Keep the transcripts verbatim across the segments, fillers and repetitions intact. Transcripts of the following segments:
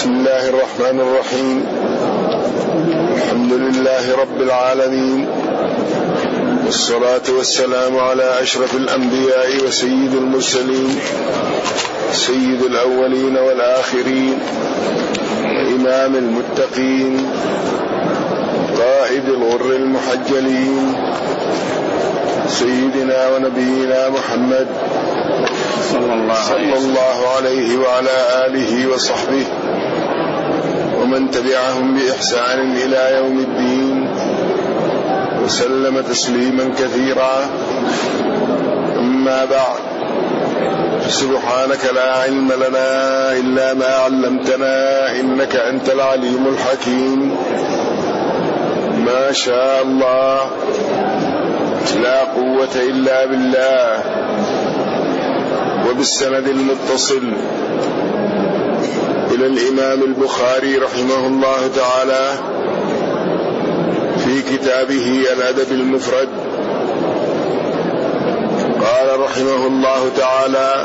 بسم الله الرحمن الرحيم. الحمد لله رب العالمين، والصلاة والسلام على أشرف الأنبياء وسيد المرسلين، سيد الأولين والآخرين، وإمام المتقين، قائد الغر المحجلين، سيدنا ونبينا محمد صلى الله, صلى الله عليه وعلى آله وصحبه ومن تبعهم بإحسان إلى يوم الدين، وسلم تسليما كثيرا. أما بعد، سبحانك لا علم لنا إلا ما علمتنا إنك أنت العليم الحكيم. ما شاء الله، لا قوة إلا بالله. وبالسند المتصل إلى الإمام البخاري رحمه الله تعالى في كتابه الأدب المفرد، قال رحمه الله تعالى: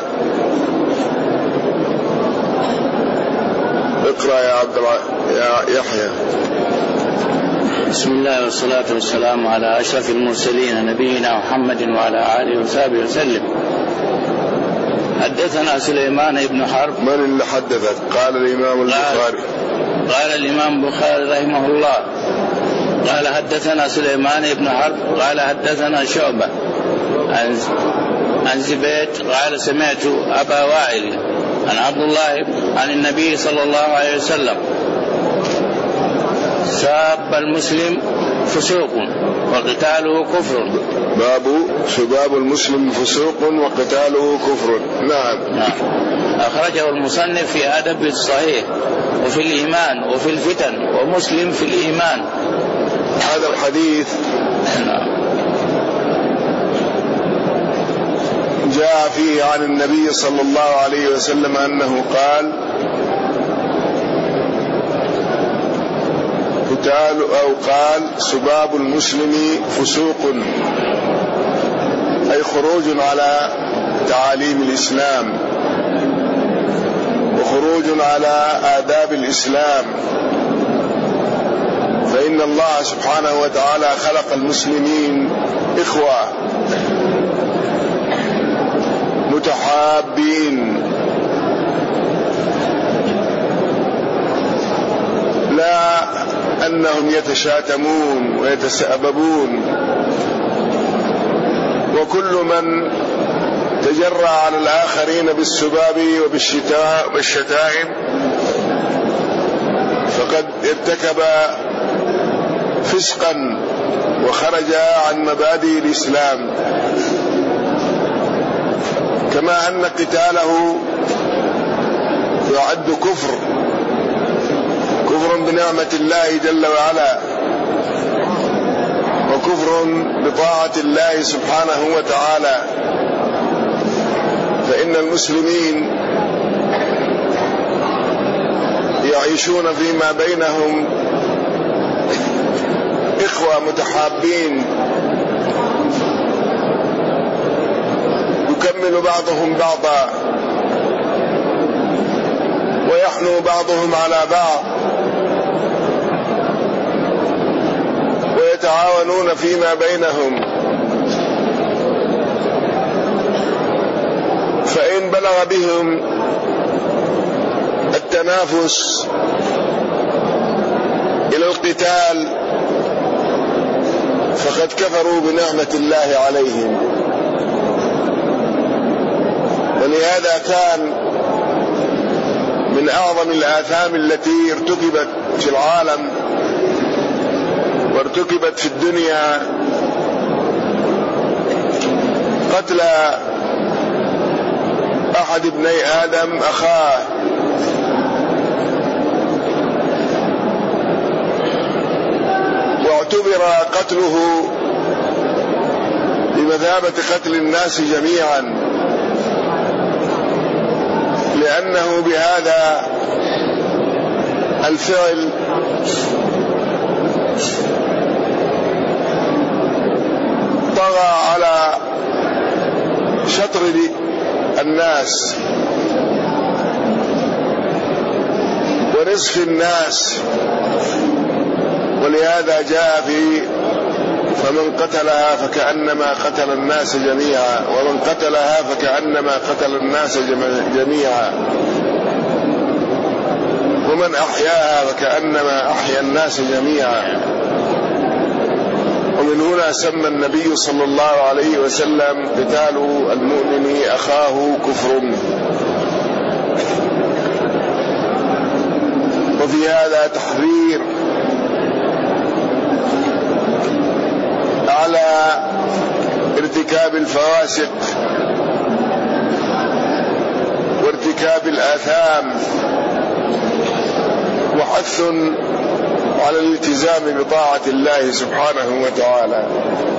اقرأ يا عبد يا يحيى. بسم الله والصلاة والسلام على أشرف المرسلين نبينا محمد وعلى آله وصحبه وسلم. حدثنا سليمان بن حرب. من اللي حدثك؟ قال الإمام البخاري. قال الإمام البخاري رحمه الله قال حدثنا سليمان بن حرب قال حدثنا شعبة عن عن زبيد قال سمعت أبا وائل عن عبد الله عن النبي صلى الله عليه وسلم: ساب المسلم فسوق وقتاله كفر. باب سباب المسلم فسوق وقتاله كفر. نعم. نعم. أخرجه المصنف في أدب الصحيح وفي الإيمان وفي الفتن ومسلم في الإيمان. هذا الحديث نعم. جاء فيه عن النبي صلى الله عليه وسلم أنه قال: قتال أو قال سباب المسلم فسوق، أي خروج على تعاليم الإسلام وخروج على آداب الإسلام، فإن الله سبحانه وتعالى خلق المسلمين إخوة متحابين، لا أنهم يتشاتمون ويتساببون، وكل من تجرى على الآخرين بالسباب وبالشتاء والشتائم فقد ارتكب فسقا وخرج عن مبادئ الإسلام، كما أن قتاله يعد كفر كفر بنعمة الله جل وعلا، وكفر بطاعة الله سبحانه وتعالى. فإن المسلمين يعيشون فيما بينهم إخوة متحابين، يكمل بعضهم بعضا ويحنو بعضهم على بعض ويتعاونون فيما بينهم. فإن بلغ بهم التنافس إلى القتال فقد كفروا بنعمة الله عليهم. ولهذا كان من أعظم الآثام التي ارتكبت في العالم وارتكبت في الدنيا قتل أحد ابني آدم أخاه، واعتبر قتله بمثابة قتل الناس جميعا، لأنه بهذا الفعل طغى على شطر الناس ونصف الناس. ولهذا جاء في فمن قتلها فكأنما قتل الناس جميعا، ومن قتلها فكأنما قتل الناس جميعا، ومن أحياها فكأنما أحيا الناس جميعا. ومن هنا سمى النبي صلى الله عليه وسلم قتال المؤمن أخاه كفر. وفي هذا تحذير على ارتكاب الفواسق وارتكاب الآثام، وحث على الالتزام بطاعة الله سبحانه وتعالى.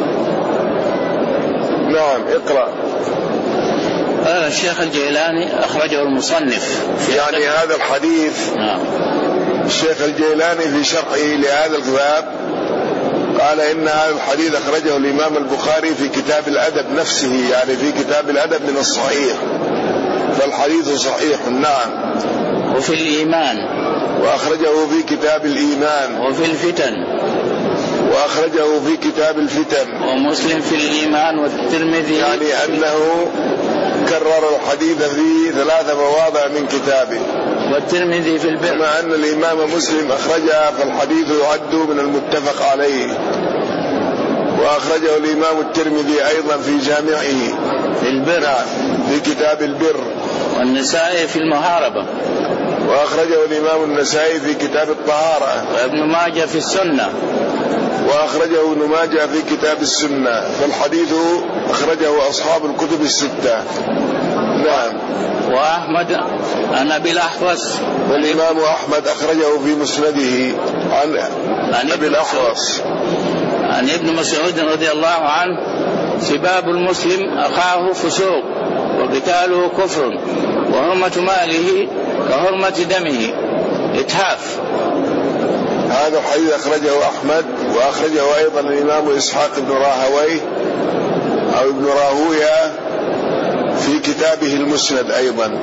نعم، اقرأ. قال الشيخ الجيلاني أخرجه المصنف يعني هذا الحديث. نعم. الشيخ الجيلاني في شرحه لهذا الكتاب قال إن هذا الحديث أخرجه الإمام البخاري في كتاب الأدب نفسه، يعني في كتاب الأدب من الصحيح، فالحديث صحيح. نعم. وفي الإيمان، وأخرجه في كتاب الإيمان. وفي الفتن، وأخرجه في كتاب الفتن. ومسلم في الإيمان، والترمذي، يعني أنه كرر الحديث في ثلاث مواضع من كتابه. والترمذي في البر، كما أن الإمام مسلم أخرجها فالحديث يعد من المتفق عليه. وأخرجه الإمام الترمذي أيضا في جامعه في البر، في كتاب البر. والنسائي في المحاربة. وأخرجه الإمام النسائي في كتاب الطهارة. وابن ماجه في السنة. وأخرجه ابن ماجه في كتاب السنة. فالحديث أخرجه أصحاب الكتب الستة. نعم. وأحمد عن أبي الأحوص. والإمام أحمد أخرجه في مسنده عن, عن أبي الأحوص عن ابن مسعود رضي الله عنه: سباب المسلم أخاه فسوق، وقتاله كفر، وحرمة ماله كحرمة دمه. إتحاف. هذا الحديث أخرجه أحمد، وأخرجه أيضا الإمام إسحاق بن راهويه أو ابن راهويه في كتابه المسند أيضا.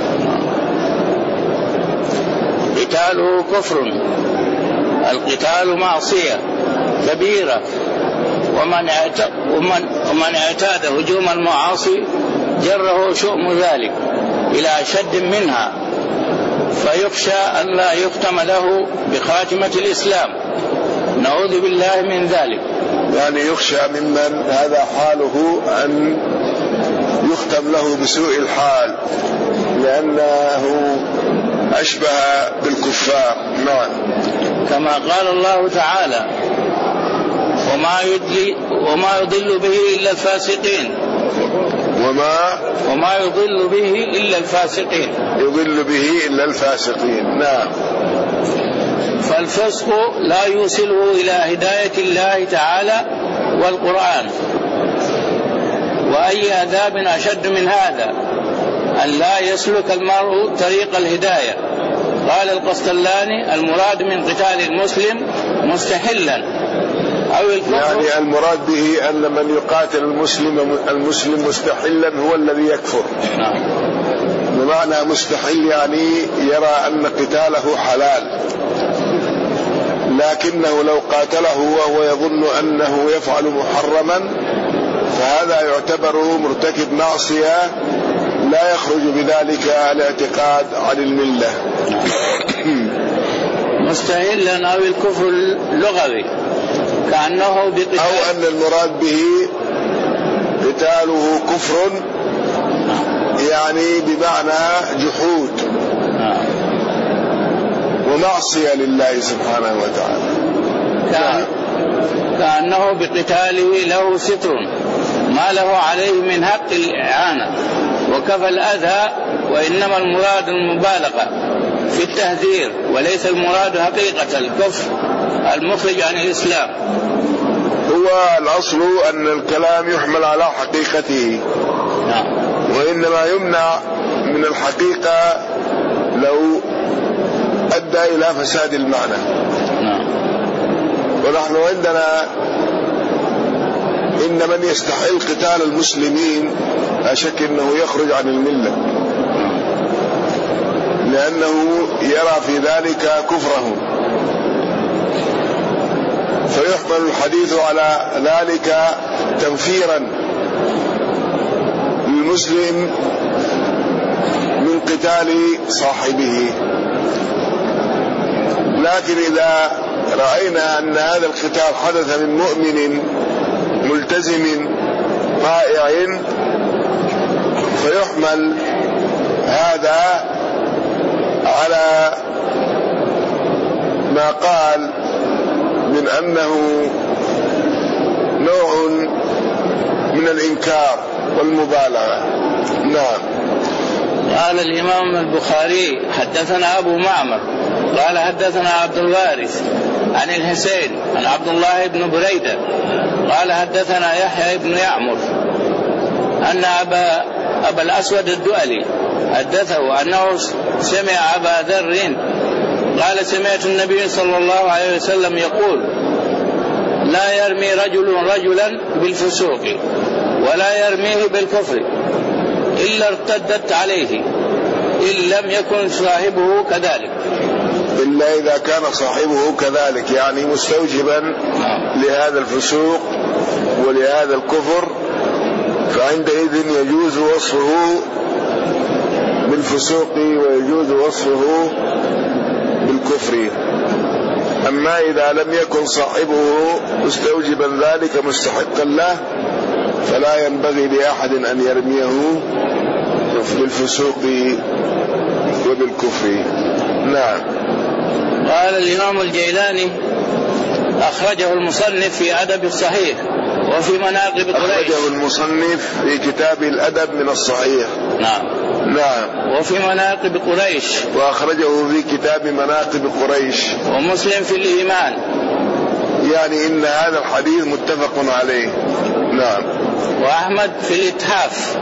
قتاله كفر، القتال معصية كبيرة، ومن اعتاد ومن ومن اعتاد هجوم المعاصي جره شؤم ذلك إلى أشد منها، فيخشى أن لا يختم له بخاتمة الإسلام. نعوذ بالله من ذلك. يعني يخشى ممن هذا حاله أن يختم له بسوء الحال، لأنه أشبه بالكفار. نعم. كما قال الله تعالى: وما يضل وما يضل به إلا الفاسقين. وما وما يضل به إلا الفاسقين. يضل به إلا الفاسقين. نعم. فالفسق لا يوصله إلى هداية الله تعالى والقرآن. وأي عذاب أشد من هذا أن لا يسلك المرء طريق الهداية. قال القسطلاني: المراد من قتال المسلم مستحلا أو الكفر. يعني المراد به أن من يقاتل المسلم المسلم مستحلا هو الذي يكفر. نعم. بمعنى مستحل يعني يرى أن قتاله حلال، لكنه لو قاتله وهو يظن أنه يفعل محرما فهذا يعتبر مرتكب معصية لا يخرج بذلك الاعتقاد عن الملة. مستحلا أو الكفر اللغوي كأنه بقتال، أو أن المراد به قتاله كفر يعني بمعنى جحود ومعصية لله سبحانه وتعالى. كأن كأنه بقتاله له ستر ما له عليه من حق الإعانة وكفى الأذى، وإنما المراد المبالغة في التهذير، وليس المراد حقيقة الكفر المخرج عن الإسلام. هو الأصل أن الكلام يحمل على حقيقته، وإنما يمنع من الحقيقة لو أدى إلى فساد المعنى. ونحن عندنا إن من يستحل قتال المسلمين لا شك أنه يخرج عن الملة، لأنه يرى في ذلك كفره، فيحمل الحديث على ذلك تنفيرا للمسلم من قتال صاحبه. لكن إذا رأينا أن هذا القتال حدث من مؤمن ملتزم طائع فيحمل هذا على ما قال من أنه نوع من الإنكار والمبالغة. نعم. قال الإمام البخاري حدثنا أبو معمر قال حدثنا عبد الوارث عن الحسين عن عبد الله بن بريدة قال حدثنا يحيى بن يعمر أن أبا, أبا الأسود الدؤلي حدثه أنه سمع أبا ذر قال سمعت النبي صلى الله عليه وسلم يقول لا يرمي رجل رجلا بالفسوق ولا يرميه بالكفر إلا ارتدت عليه إن لم يكن صاحبه كذلك، إلا إذا كان صاحبه كذلك، يعني مستوجبا لهذا الفسوق ولهذا الكفر، فعندئذ يجوز وصفه بالفسوق ويجوز وصفه بالكفر. أما إذا لم يكن صاحبه مستوجبا ذلك مستحقا له فلا ينبغي لأحد أن يرميه بالفسوق وبالكفر. نعم. قال الإمام الجيلاني أخرجه المصنف في أدب الصحيح وفي مناقب قريش. أخرجه المصنف في كتاب الأدب من الصحيح. نعم. نعم. وفي مناقب قريش. وأخرجه في كتاب مناقب قريش. ومسلم في الإيمان. يعني إن هذا الحديث متفق عليه. نعم. وأحمد في الإتحاف.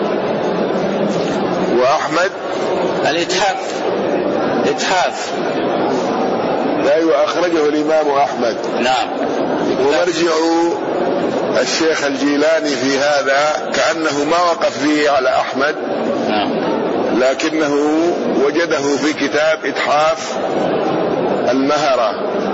وأحمد الإتحاف إتحاف أيوة أخرجه الإمام أحمد. نعم. ومرجع الشيخ الجيلاني في هذا كأنه ما وقف فيه على أحمد. نعم. لكنه وجده في كتاب إتحاف المهرة،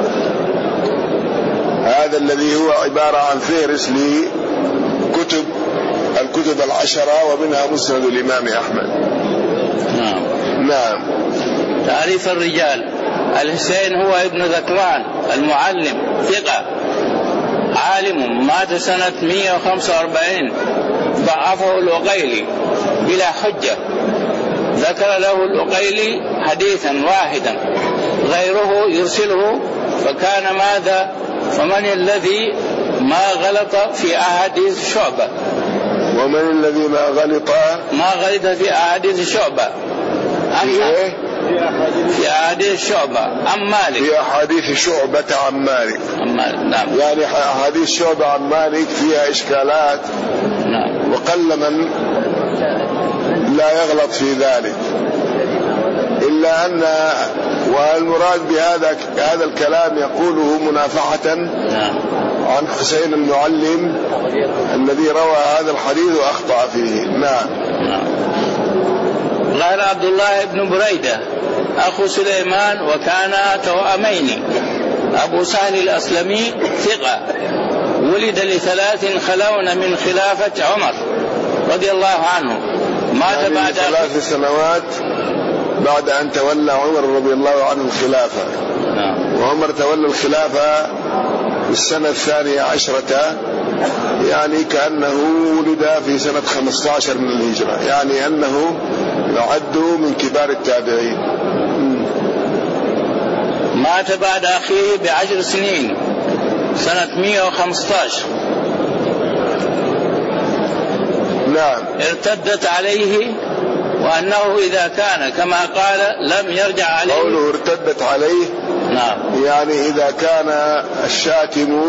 هذا الذي هو عبارة عن فهرس لكتب الكتب العشرة ومنها مسند الإمام أحمد. نعم. نعم. تعريف الرجال. الحسين هو ابن ذكوان المعلم ثقة عالم مات سنة مئة وخمسة وأربعين، ضعفه العقيلي بلا حجة، ذكر له العقيلي حديثا واحدا غيره يرسله، فكان ماذا فمن الذي ما غلط في أحاديث شعبة؟ ومن الذي ما غلط ما غلط في أحاديث شعبة في في أحاديث شعبة عن مالك، في أحاديث شعبة عن مالك. نعم. يعني أحاديث شعبة عن مالك فيها إشكالات. نعم. وقل من لا يغلط في ذلك، إلا أن والمراد بهذا هذا الكلام يقوله منافحة نعم. عن حسين المعلم الذي روى هذا الحديث وأخطأ فيه. نعم. نعم. قال عبد الله بن بريدة أخو سليمان وكانا توأمين، أبو سهل الأسلمي ثقة، ولد لثلاث خلون من خلافة عمر رضي الله عنه، مات يعني بعد ثلاث سنوات بعد أن تولى عمر رضي الله عنه الخلافة. نعم. وعمر تولى الخلافة في السنة الثانية عشرة، يعني كأنه ولد في سنة خمسة عشر من الهجرة، يعني أنه يعد من كبار التابعين. مات بعد أخيه بعشر سنين سنة مئة وخمسة عشر. نعم. ارتدت عليه، وأنه إذا كان كما قال لم يرجع عليه. قوله ارتدت عليه نعم. يعني إذا كان الشاتم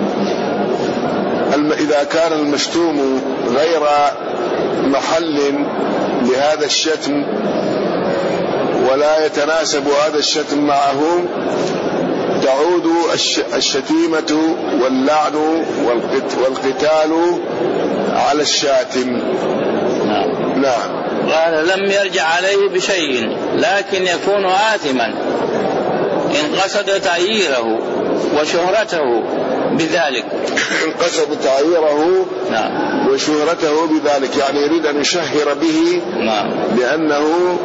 إذا كان المشتوم غير محل لهذا الشتم ولا يتناسب هذا الشتم معه تعود الشتيمة واللعن والقتال على الشاتم. نعم. نعم. قال لم يرجع عليه بشيء لكن يكون آثما إن قصد تعييره وشهرته بذلك. إن قصد تعييره نعم. وشهرته بذلك، يعني يريد أن يشهر به نعم. لأنه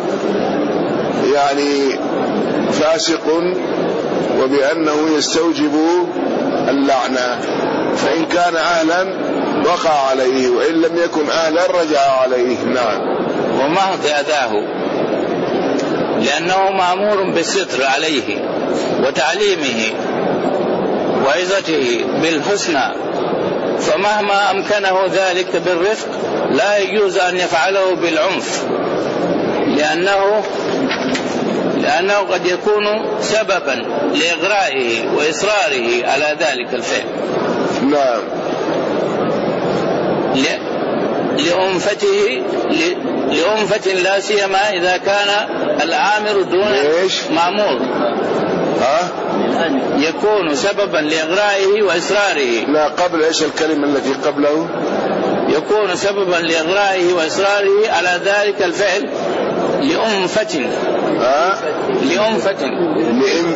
يعني فاسق وبأنه يستوجب اللعنة، فإن كان أهلا وقع عليه وإن لم يكن أهلا رجع عليه. نعم. ومهض أذاه لأنه مأمور بالستر عليه وتعليمه وعظته بالحسنى، فمهما أمكنه ذلك بالرفق لا يجوز أن يفعله بالعنف، لأنه لأنه قد يكون سببا لإغرائه وإصراره على ذلك الفعل. نعم. لأنفته لأنفة لا سيما إذا كان الآمر دون مأمور. ها؟ يكون سببا لإغرائه وإصراره. لا، قبل إيش الكلمة التي قبله؟ يكون سببا لإغرائه وإصراره على ذلك الفعل لأنفة. ها؟ لأنفة. لإن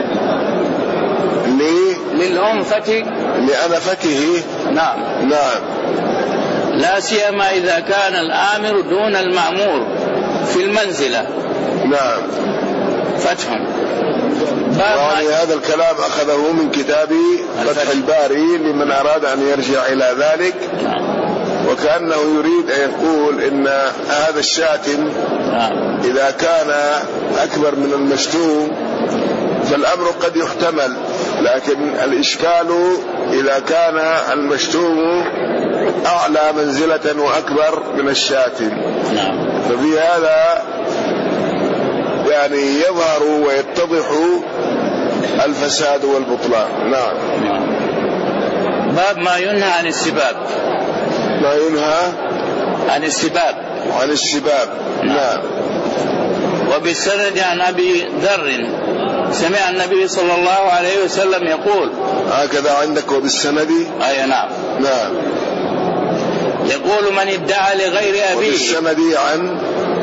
لي للأنفة. لأنفته. نعم. نعم. لا سيما إذا كان الآمر دون المأمور في المنزلة. نعم. فتح. يعني هذا الكلام أخذه من كتاب فتح الباري لمن أراد أن يرجع إلى ذلك. نعم. وكأنه يريد أن يقول إن هذا الشاتم إذا كان أكبر من المشتوم فالأمر قد يحتمل، لكن الإشكال إذا كان المشتوم أعلى منزلة وأكبر من الشاتم. ففي هذا يعني يظهر ويتضح الفساد والبطلان. نعم. باب ما ينهى عن السباب. ما ينهى عن السباب. عن السباب. نعم. وبالسند عن أبي ذر سمع النبي صلى الله عليه وسلم يقول. هكذا عندك وبالسند؟ أي نعم. نعم. يقول من ادعى لغير أبيه. وبالسند عن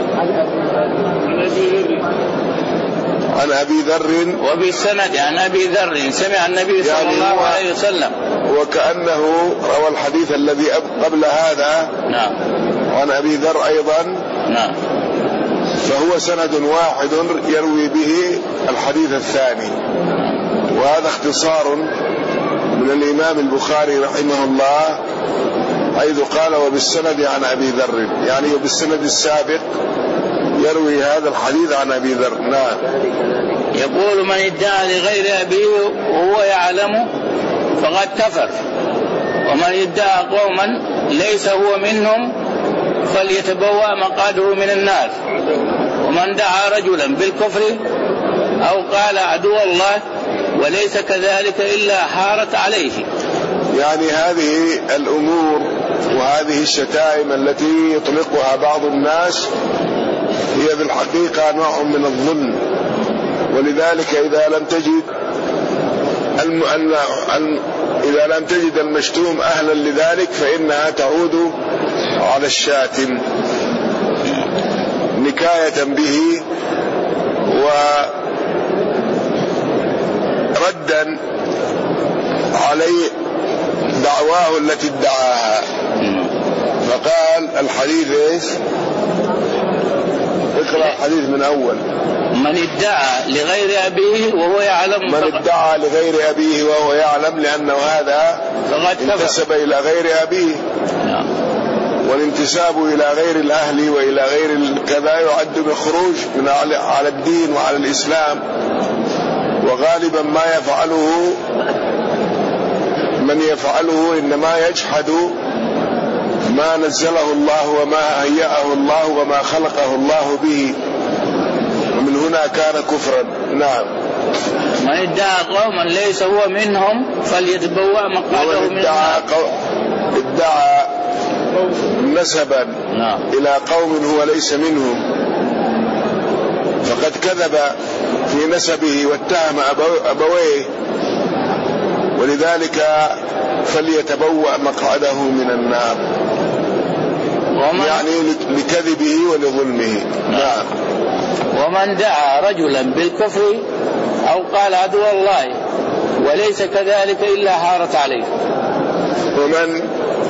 عن أبي ذر. وبالسند عن أبي ذر سمع النبي صلى يعني الله عليه وسلم. وكأنه روى الحديث الذي قبل هذا. نعم. عن أبي ذر أيضا. نعم. فهو سند واحد يروي به الحديث الثاني، وهذا اختصار من الإمام البخاري رحمه الله حيث قال وبالسند عن أبي ذر، يعني وبالسند السابق يروي هذا الحديث عن أبي ذر. نعم. يقول من ادعى لغير أبيه وهو يعلم فقد كفر، ومن ادعى قوما ليس هو منهم فليتبوأ مقعده من النار، ومن دعا رجلا بالكفر أو قال عدو الله وليس كذلك إلا حارت عليه. يعني هذه الأمور وهذه الشتائم التي يطلقها بعض الناس هي في الحقيقة نوع من الظلم، ولذلك إذا لم تجد الم... الم... إذا لم تجد المشتوم أهلا لذلك فإنها تعود على الشاتم نكاية به وردا عليه دعواه التي ادعاها. فقال الحديث ايش؟ اقرأ الحديث من أول. من ادعى لغير أبيه وهو يعلم. من ادعى لغير أبيه وهو يعلم، لأنه هذا انتسب إلى غير أبيه. والانتساب إلى غير الأهل وإلى غير كذا يعد بخروج من على الدين وعلى الإسلام. وغالبا ما يفعله من يفعله إنما يجحد ما نزله الله وما هيأه الله وما خلقه الله به، ومن هنا كان كفرا. نعم. من ادعى قوما ليس هو منهم فليتبوأ مقعده من النار. ادعى نسبا نعم. إلى قوم هو ليس منهم فقد كذب في نسبه واتهم أبويه، ولذلك فليتبوأ مقعده من النار. يعني لكذبه ولظلمه. نعم. ومن دعا رجلا بالكفر أو قال عدو الله وليس كذلك إلا حارت عليه. ومن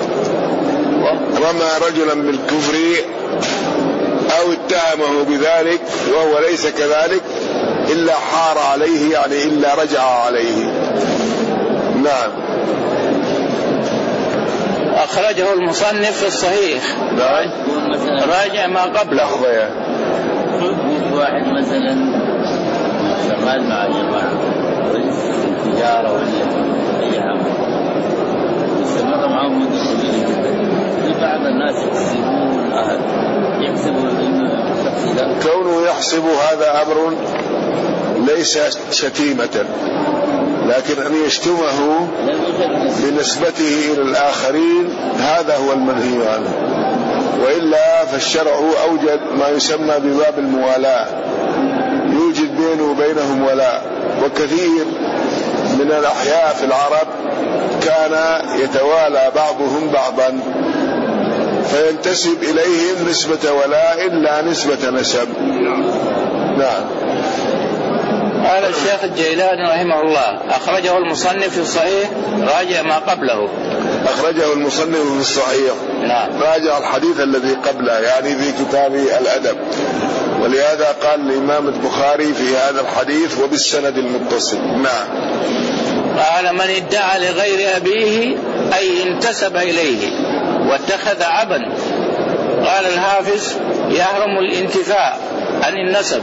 رمى رجلا بالكفر أو اتهمه بذلك وهو ليس كذلك إلا حار عليه، يعني إلا رجع عليه. نعم. أخرجه المصنف في الصحيح. نعم. راجع ما قبله. واحد مثلا شغال مع جماعة تجارة ولا أي عمل استمر معهم مدة طويلة، في بعض الناس يحسبون أهل يحسبوا كونه يحسب هذا أمر ليس شتيمة، لكن أن يشتمه بنسبته إلى الآخرين هذا هو المنهي عنه، وإلا فالشرع أوجد ما يسمى بباب الموالاة، يوجد بينه وبينهم ولاء. وكثير من الأحياء في العرب كان يتوالى بعضهم بعضا فينتسب إليهم نسبة ولاء لا نسبة نسب. نعم. قال الشيخ الجيلاني رحمه الله أخرجه المصنف في الصحيح راجع ما قبله. أخرجه المصنف في الصحيح. نعم. راجع الحديث الذي قبله، يعني في كتاب الأدب، ولهذا قال الإمام البخاري في هذا الحديث وبالسند المتصل. نعم. قال من ادعى لغير أبيه أي انتسب إليه واتخذ عبا. قال الحافظ يحرم الانتفاع عن النسب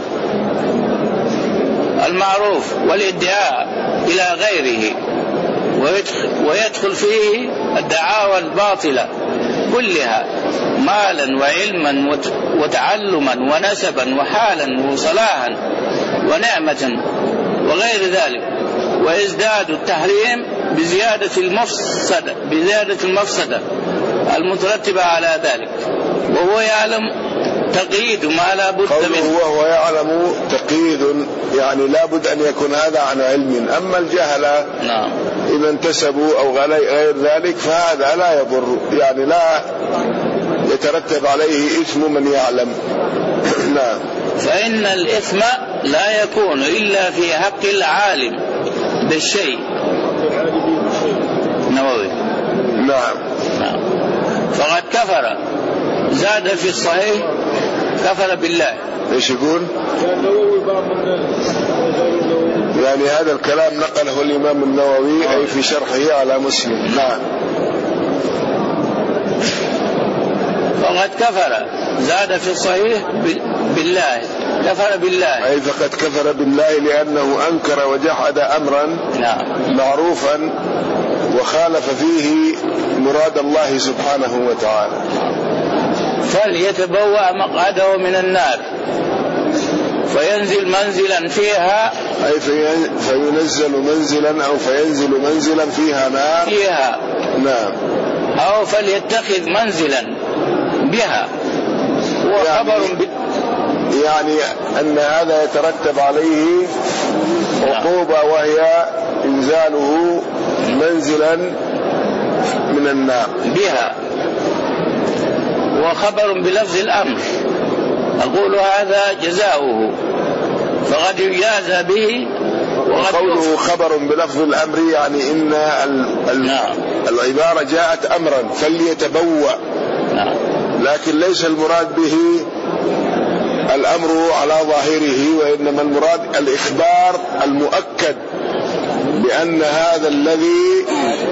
المعروف والادعاء إلى غيره، ويدخل فيه الدعاوى الباطلة كلها مالا وعلما وتعلما ونسبا وحالا وصلاحا ونعمة وغير ذلك، ويزداد التحريم بزيادة المفسدة بزيادة المفسدة المترتبة على ذلك، وهو يعلم تقييد ما لا بد منه. وهو يعلم تقييد، يعني لا بد أن يكون هذا عن علم. أما الجهلة نعم إذا انتسبوا أو غير ذلك فهذا لا يضر، يعني لا يترتب عليه إثم من يعلم. نعم. فإن الإثم لا يكون إلا في حق العالم بالشيء. نووي. نعم. نعم. فقد كفر. زاد في الصحيح كفر بالله. ايش يقول؟ يعني هذا الكلام نقله الإمام النووي أي في شرحه على مسلم. نعم. فقد كفر. زاد في الصحيح بالله كفر بالله، أي فقد كفر بالله لأنه أنكر وجحد أمرا نعم معروفا وخالف فيه مراد الله سبحانه وتعالى. فليتبوأ مقعده من النار فينزل منزلا فيها، أي فينزل منزلا أو فينزل منزلا فيها نار فيها نعم، أو فليتخذ منزلا بها. وخبر يعني, يعني أن هذا يترتب عليه عقوبة وهي إنزاله منزلا من النار بها. وخبر بلفظ الأمر أقول هذا جزاؤه فقد يجازى به. وقوله خبر بلفظ الأمر يعني إن ال نعم. العبارة جاءت أمرا فليتبوأ نعم. لكن ليس المراد به الأمر على ظاهره، وإنما المراد الإخبار المؤكد بأن هذا الذي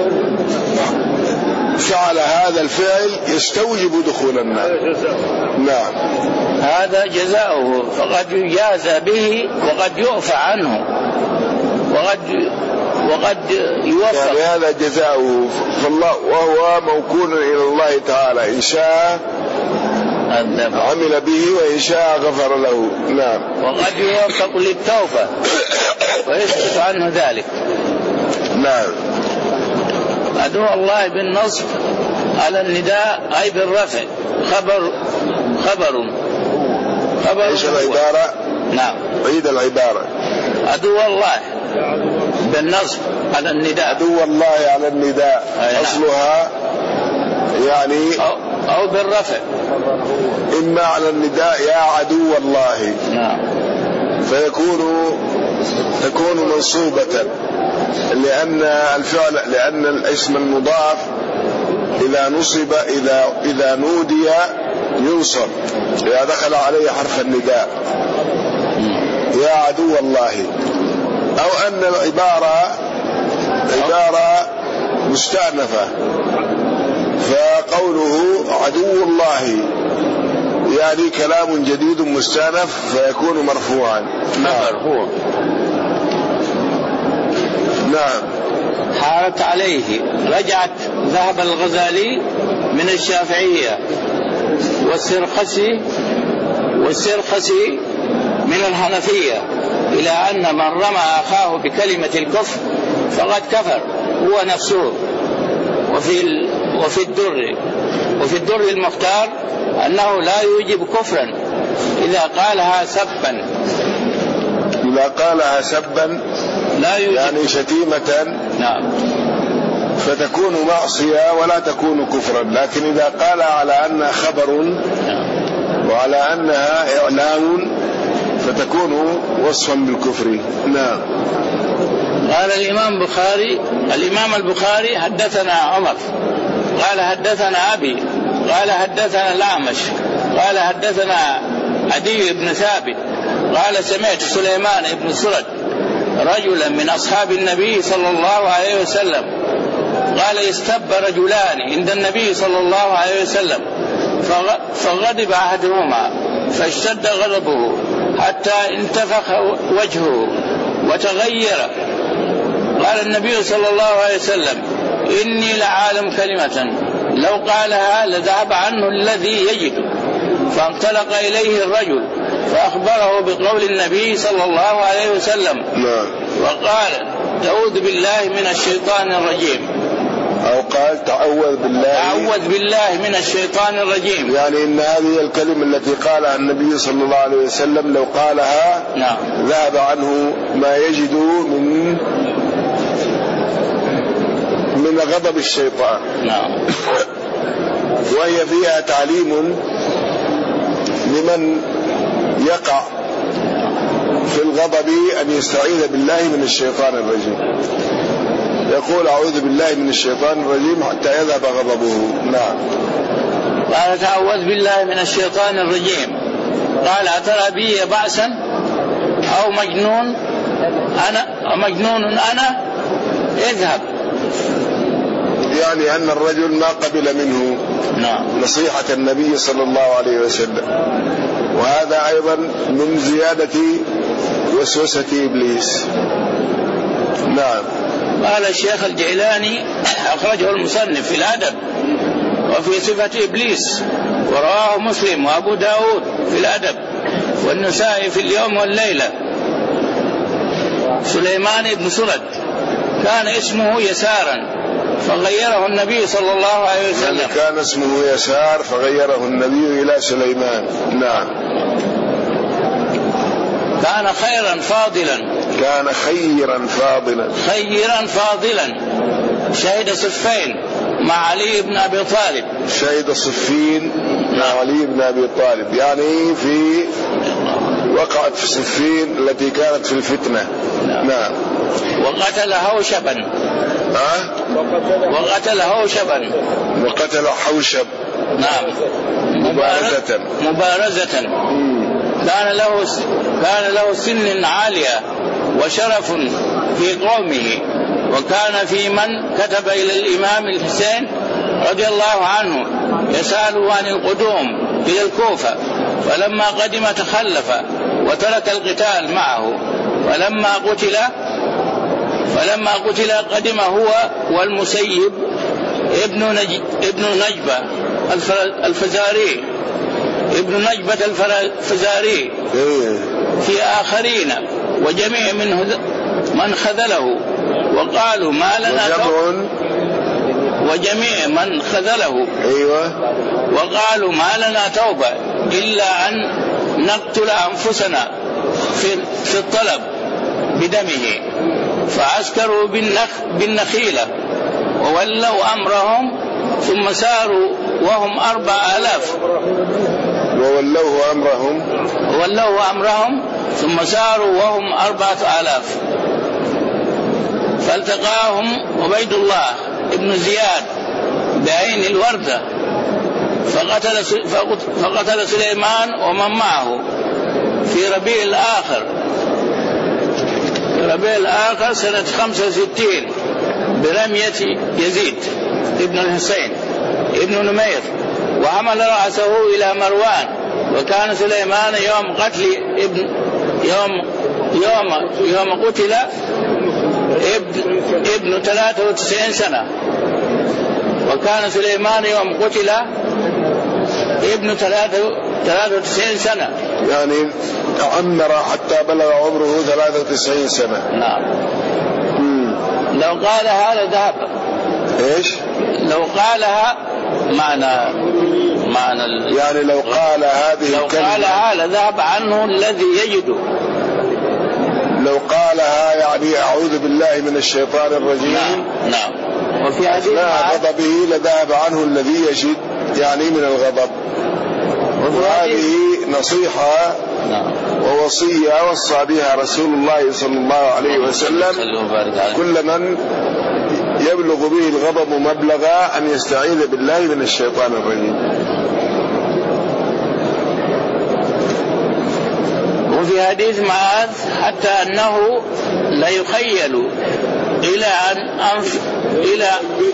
فعل هذا الفعل يستوجب دخول النار. نعم. هذا جزاؤه فقد يجازى به وقد يعفى عنه وقد وقد يوفق. يعني هذا جزاؤه فالله، وهو موكول إلى الله تعالى، إن شاء عمل به وإن شاء غفر له. نعم. وقد يوفق للتوبة ويسقط عنه ذلك. نعم. عدو الله بالنصب على النداء أي بالرفع. خبر خبر خبر ايش العبارة؟ نعم. عيد العبارة. عدو الله بالنصب على النداء. عدو الله على النداء أصلها يعني أو بالرفع، إما على النداء يا عدو الله، نعم، فيكون تكون منصوبة لأن الفعل لأن الاسم المضاف إذا نصب إذا إذا نودي ينصب إذا دخل عليه حرف النداء يا عدو الله، أو أن العبارة عبارة مستأنفة فقوله عدو الله يعني كلام جديد مستأنف فيكون مرفوعا. مرفوع. نعم. حارت عليه رجعت ذهب الغزالي من الشافعية والسرخسي والسرخسي من الحنفية إلى أن من رمى أخاه بكلمة الكفر فقد كفر هو نفسه. وفي وفي الدر وفي الدر المختار أنه لا يوجب كفرا إذا قالها سبا، إذا قالها سبا لا يوجب يعني شتيمة، نعم، فتكون معصية ولا تكون كفرا، لكن إذا قالها على أنها خبر وعلى أنها إعلام فتكون وصفا بالكفر. نعم. قال الإمام البخاري الإمام البخاري حدثنا عمر قال حدثنا أبي قال حدثنا الأعمش قال حدثنا عدي بن ثابت قال سمعت سليمان بن سرد رجلا من أصحاب النبي صلى الله عليه وسلم قال استب رجلان عند النبي صلى الله عليه وسلم فغضب أحدهما فاشتد غضبه حتى انتفخ وجهه وتغير. قال النبي صلى الله عليه وسلم إني لعالم كلمة لو قالها لذهب عنه الذي يجد. فانطلق إليه الرجل فأخبره بقول النبي صلى الله عليه وسلم وقال تعوذ بالله من الشيطان الرجيم، أو قال تعوذ بالله تعوذ بالله من الشيطان الرجيم، يعني إن هذه الكلمة التي قالها النبي صلى الله عليه وسلم لو قالها نعم ذهب عنه ما يجد من من غضب الشيطان. نعم. وهي فيها تعليم لمن يقع في الغضب أن يستعيذ بالله من الشيطان الرجيم، يقول أعوذ بالله من الشيطان الرجيم حتى يذهب غضبه. نعم. قال تعوذ بالله من الشيطان الرجيم. قال أترى بي بأسا أو مجنون أنا مجنون أنا اذهب، يعني أن الرجل ما قبل منه نعم نصيحة النبي صلى الله عليه وسلم، وهذا أيضا من زيادة وسوسة إبليس. نعم. قال الشيخ الجيلاني أخرجه المصنف في الأدب وفي صفة إبليس، ورواه مسلم وأبو داود في الأدب والنسائي في اليوم والليلة. سليمان بن سرد كان اسمه يسارا فغيره النبي صلى الله عليه وسلم، يعني كان اسمه يسار فغيره النبي إلى سليمان. نعم. كان خيرا فاضلا كان خيرا فاضلا خيرا فاضلا شهد صفين مع علي بن أبي طالب. شهد صفين مع علي بن أبي طالب، يعني في وقعت في صفين التي كانت في الفتنة. نعم. نعم. وقتل هوشبا ها؟ وقتل هوشبا وقتل حوشب. نعم. مبارزة مبارزة كان له كان له سن عالية وشرف في قومه، وكان في من كتب إلى الإمام الحسين رضي الله عنه يسأله عن القدوم إلى الكوفة، فلما قدم تخلف وترك القتال معه، ولما قتل فلما قتل قدم هو والمسيب ابن نج ابن نجبة الفزاري ابن نجبة الفزاري في آخرين وجميع من من خذله، وقالوا ما لنا توبة وجميع من خذله أيوة وقالوا ما لنا توبة إلا أن نقتل أنفسنا في في الطلب بدمه. فعسكروا بالنخ بالنخيلة وولوا أمرهم، ثم ساروا وهم أربع آلاف وولوه أمرهم وولوه أمرهم ثم ساروا وهم أربعة آلاف. فالتقاهم عبيد الله ابن زياد بعين الوردة فقتل, فقتل سليمان ومن معه في ربيع الآخر في ربيع الآخر سنة خمسة وستين برمية يزيد ابن الحسين ابن نمير، وحمل رأسه إلى مروان. وكان سليمان يوم قتل ابن يوم يوم يوم قتل ابن ابن ثلاثة وتسعين سنة. وكان سليمان يوم قتل ابن ثلاثة وتسعين سنة، يعني عمر حتى بلغ عمره ثلاثة وتسعين سنة. نعم. مم. لو قالها لذهب. ايش؟ لو قالها معنى معنى ال... يعني لو قال هذه لو الكلمة قالها لذهب عنه الذي يجده. لو قالها يعني أعوذ بالله من الشيطان الرجيم. نعم. نعم. وفي حديث لا غضبه لذهب عنه الذي يجد يعني من الغضب. وهذه نصيحة ووصية وصى بها رسول الله صلى الله عليه وسلم كل من يبلغ به الغضب مبلغا أن يستعيذ بالله من الشيطان الرجيم. وفي حديث معاذ حتى أنه لا يخيل إلى أن أنف إلى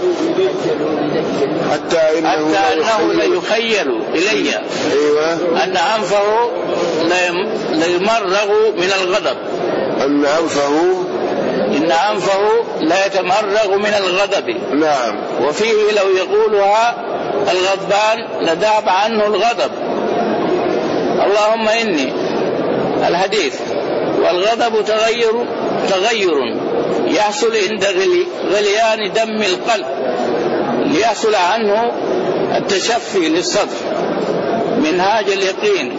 حتى إنه, حتى أنه لا يخيل إلي أيوة. أن أنفه لا يمرغ من الغضب أن أنفه إن أنفه لا يتمرغ من الغضب. نعم. وفيه لو يقولها الغضبان لذهب عنه الغضب. اللهم إني الحديث. والغضب تغير تغير يحصل عند غليان دم القلب ليحصل عنه التشفي للصدر منهاج اليقين.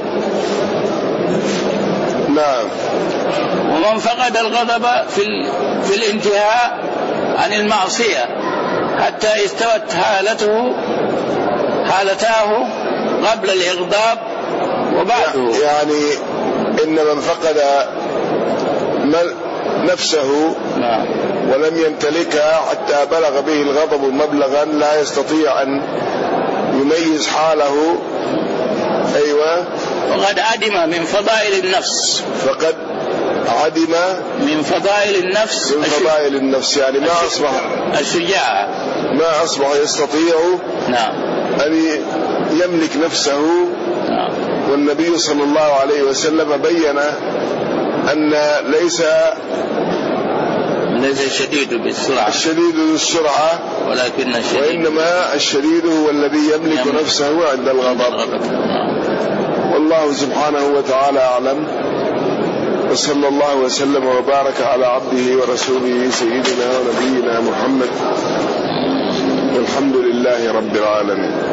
نعم. ومن فقد الغضب في, في الانتهاء عن المعصية حتى استوت حالته حالتاه قبل الإغضاب وبعده. يعني إن من فقد نفسه ولم يمتلكها حتى بلغ به الغضب مبلغا لا يستطيع أن يميز حاله. أيوة. وقد عدم من فضائل النفس. فقد عدم من فضائل النفس. من فضائل النفس يعني ما أصبح الشجاعة. ما أصبح يستطيع نعم. أن يملك نفسه. نعم. والنبي صلى الله عليه وسلم بين أن ليس ليس الشديد بالسرعة الشديد بالسرعة ولكن الشديد وإنما الشديد هو الذي يملك يملك نفسه عند الغضب. والله سبحانه وتعالى أعلم. وصلى الله وسلم وبارك على عبده ورسوله سيدنا ونبينا محمد والحمد لله رب العالمين.